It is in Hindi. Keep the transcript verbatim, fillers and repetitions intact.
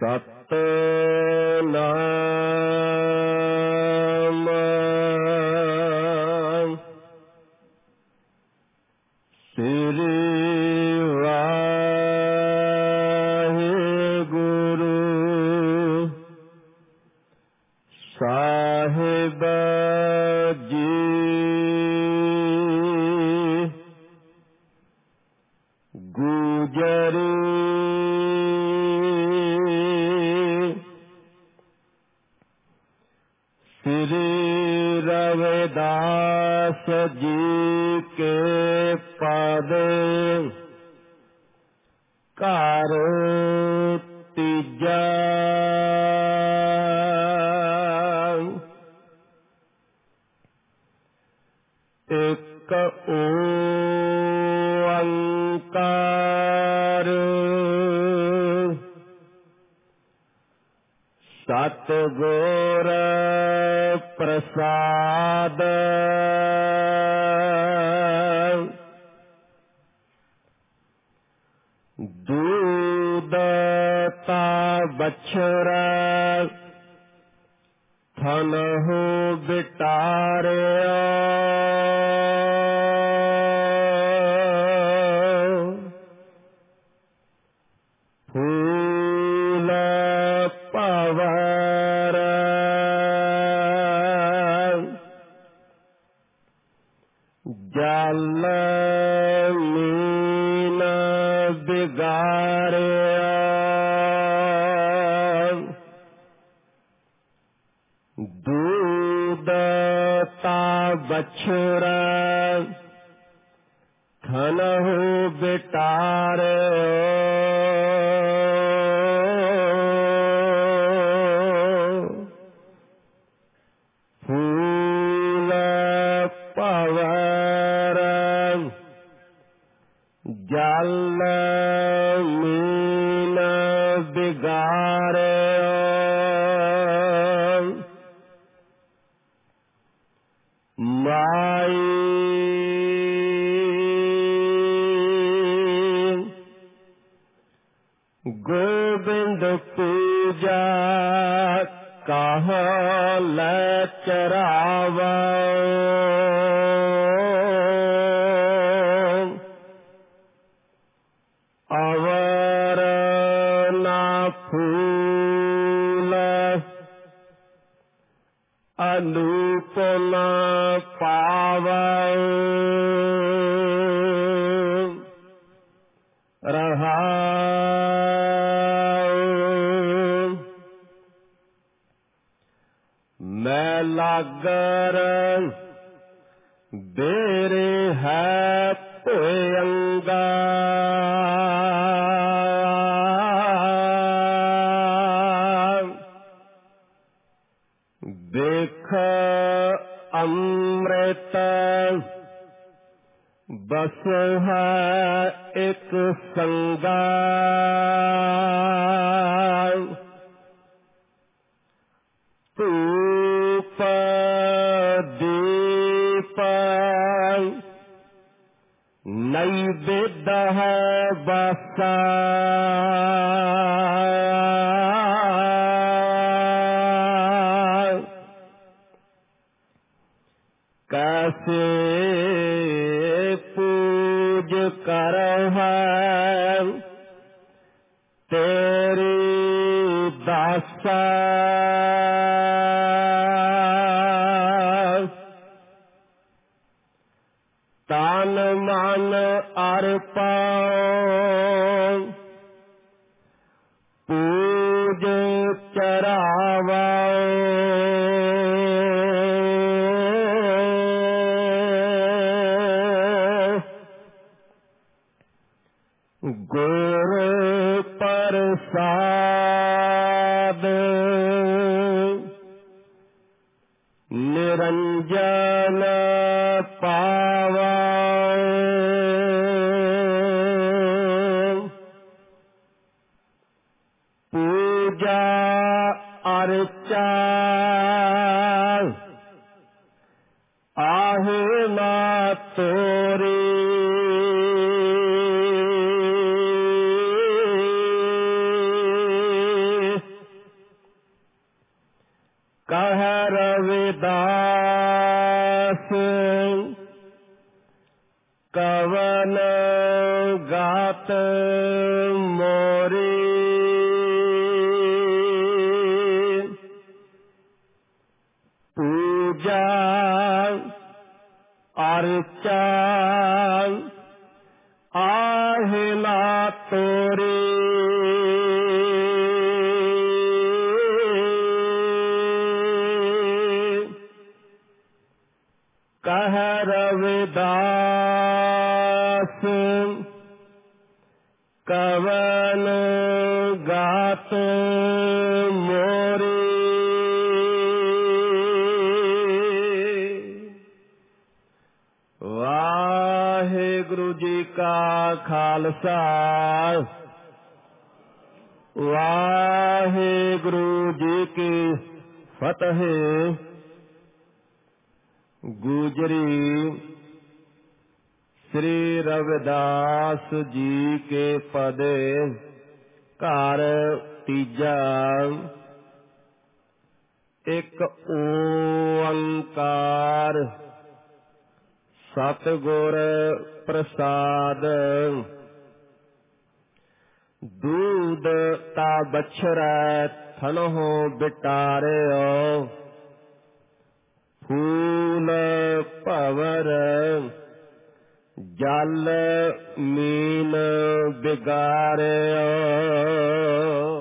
सतनाम श्री वाहिगुरु साहिब जी। गुजरी श्री रविदास जी के पद कार तीजा। एक ओंकार सतगुर प्रसाद। दूधता बछड़ा थनहु बिटारिया। फूल पवर जल मीन बिगाड़िया। दूधता बछड़ा थनहु बिटारे। फूल पवर जल मीन बिगाड़े। माई गोविंद पूजा कहल चरावा। अवर ना फूल अनूप न पावा। रहा मैं लागर बेरे है पोयंगा। देख अमृत बस है एक संगा। धूप दीप नैवेद्य है बसा। कैसे पूज कर है तेरी दासा। तान मन अर्पण पूज चरावा। गुरु प्रसाद निरंजन पावा। पूजा अर्चा आहे ना तोरी। कह रविदास कवन गात मोरी पूजा अर्चा आहिला तोरी कह रविदास कवन गात मोरी वाहिगुरु जी का खालसा वाहिगुरु जी की फतेह। गुजरी श्री रविदास जी के पदे कार तीजा एक ओंकार सतगुर प्रसाद दूध ता बछरै थनहो बिटारियो फूल भवर जल मीन बिगारियो